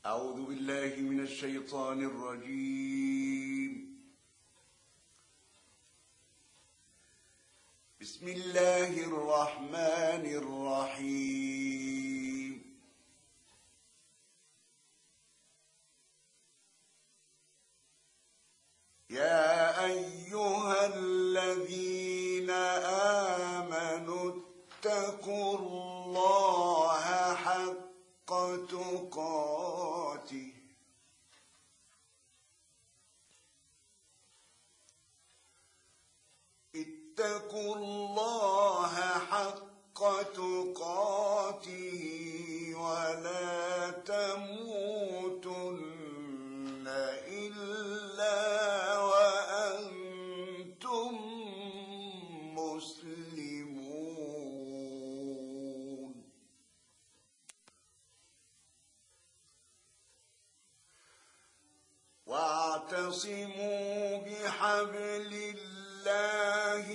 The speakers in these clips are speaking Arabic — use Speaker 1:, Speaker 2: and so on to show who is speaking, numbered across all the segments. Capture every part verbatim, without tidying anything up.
Speaker 1: أعوذ بالله من الشيطان الرجيم. بسم الله الرحمن الرحيم. يا أيها الذين آمنوا اتقوا الله حق تقاته اتقوا الله حق تقاته ولا تموتن إلا وأنتم مسلمون. واعتصموا بحبل الله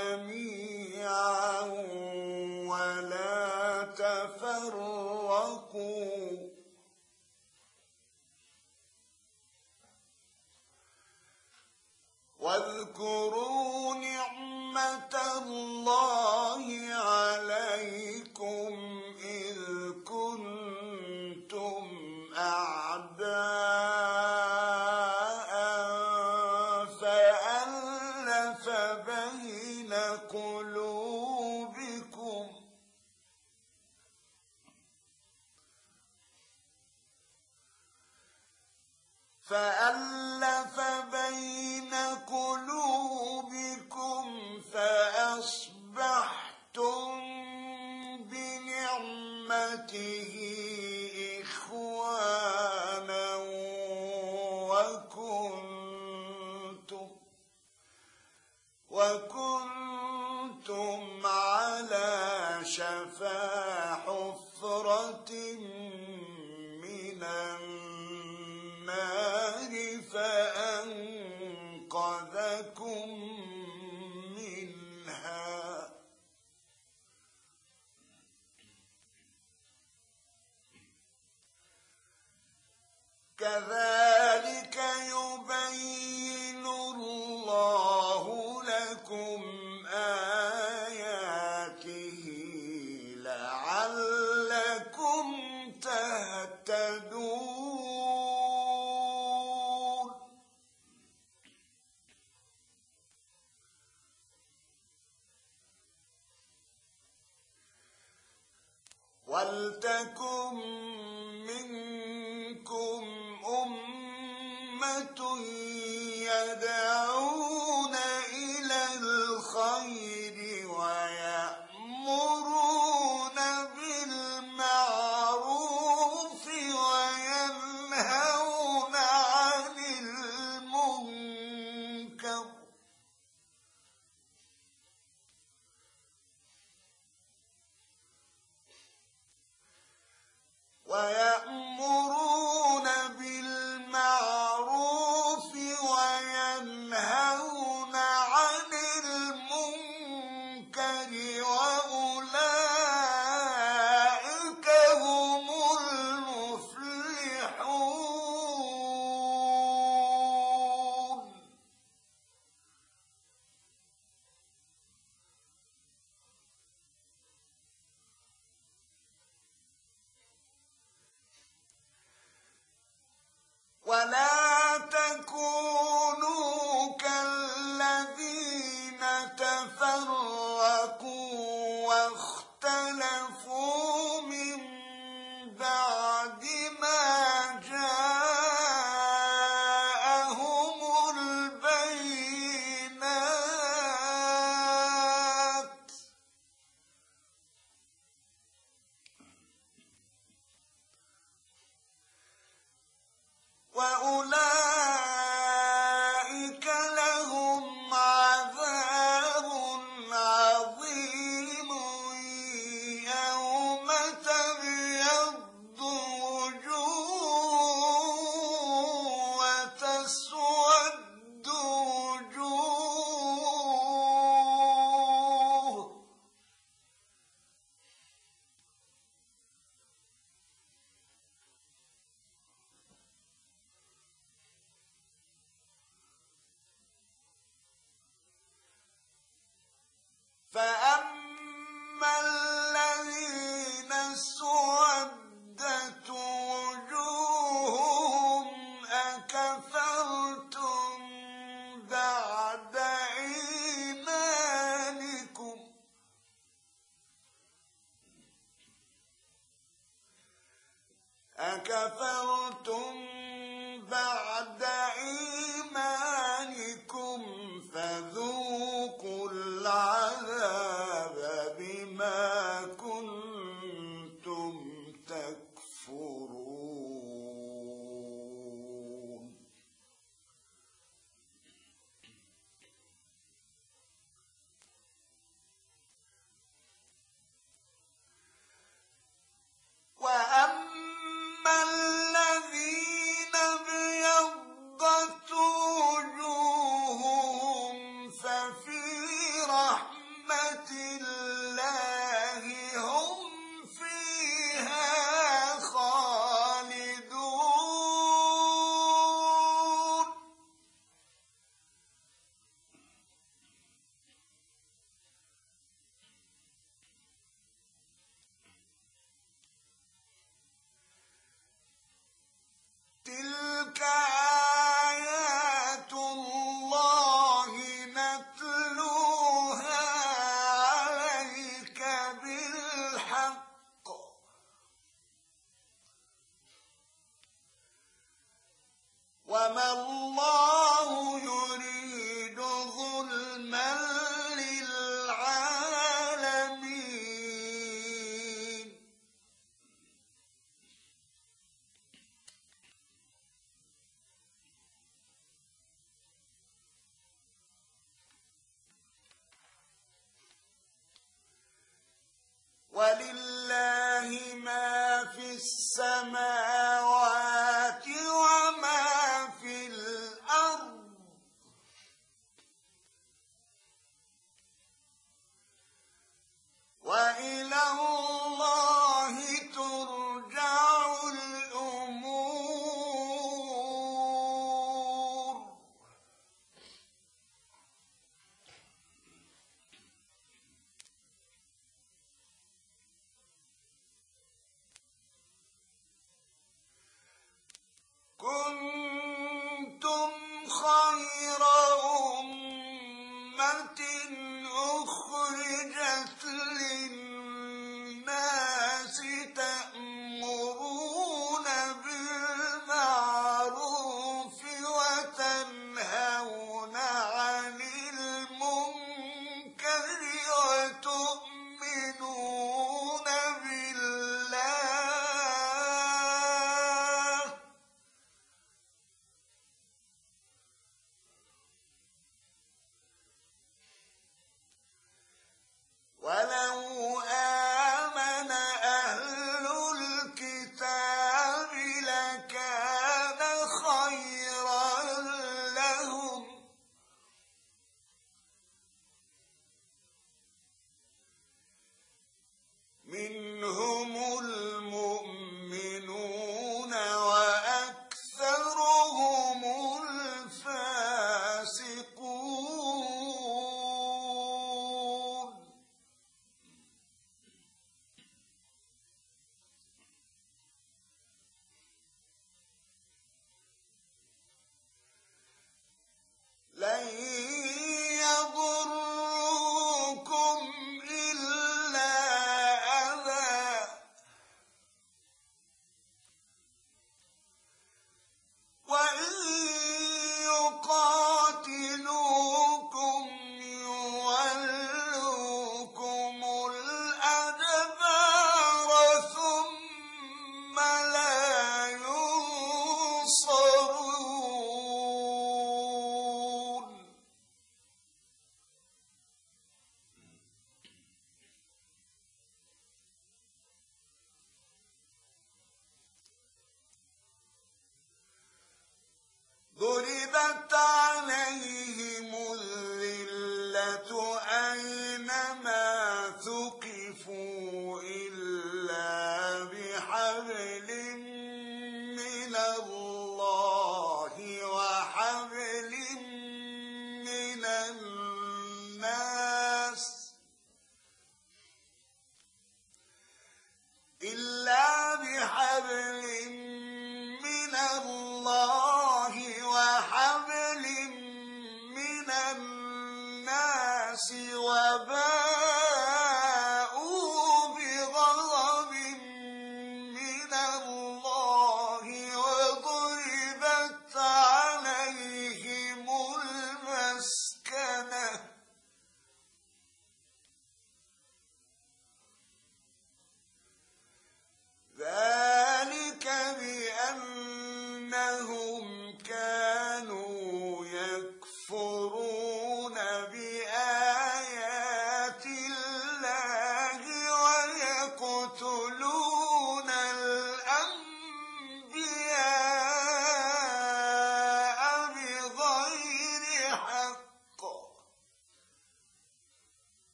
Speaker 1: جميعا ولا تفرقوا واذكروا نعمة الله عليكم إذ كنتم أعداء فألف بين قلوبكم فألف بين قلوبكم فأصبحتم بنعمته إخوانا وكنتم وكنتم على شفا حفرة من النار فأنقذكم منها. كذلك يبين الله لكم آياته لعلكم تهتدون. ولتكن منكم أمة يدعون إلى الخير ويأمرون بالمعروف وينهون عن المنكر ويأمرون بالمعروف وينهون عن المنكر وأولئك هم المفلحون. ولا تكونوا كالذين تفرقوا واختلفوا من بعد ما جاءهم البينات وأولئك لهم عذاب عظيم يوم تبيض وجوه وتسود وجوه أكفرتم بعد إيمانكم فذوقوا العذاب بما كنتم تكفرون. وأما الذين ابيضت وجوههم ففي رحمة الله هم فيها خالدون. تلك آيات الله نتلوها عليك بالحق وما الله يريد ظلما للعالمين. ولله ما في السماوات وما في الأرض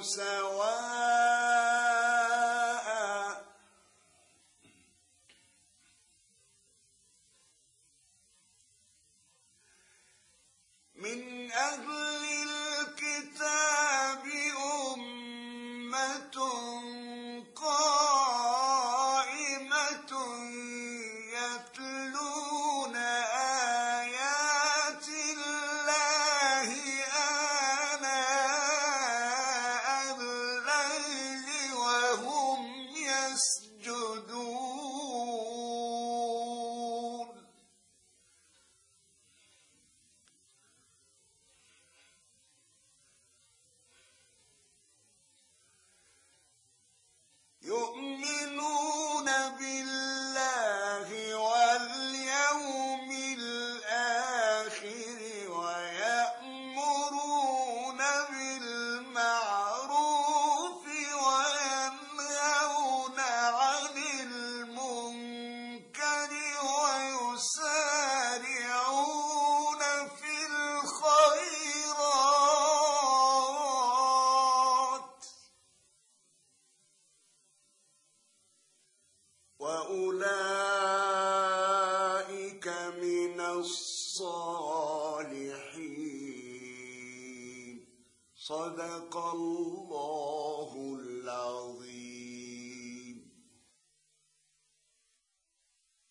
Speaker 1: سواء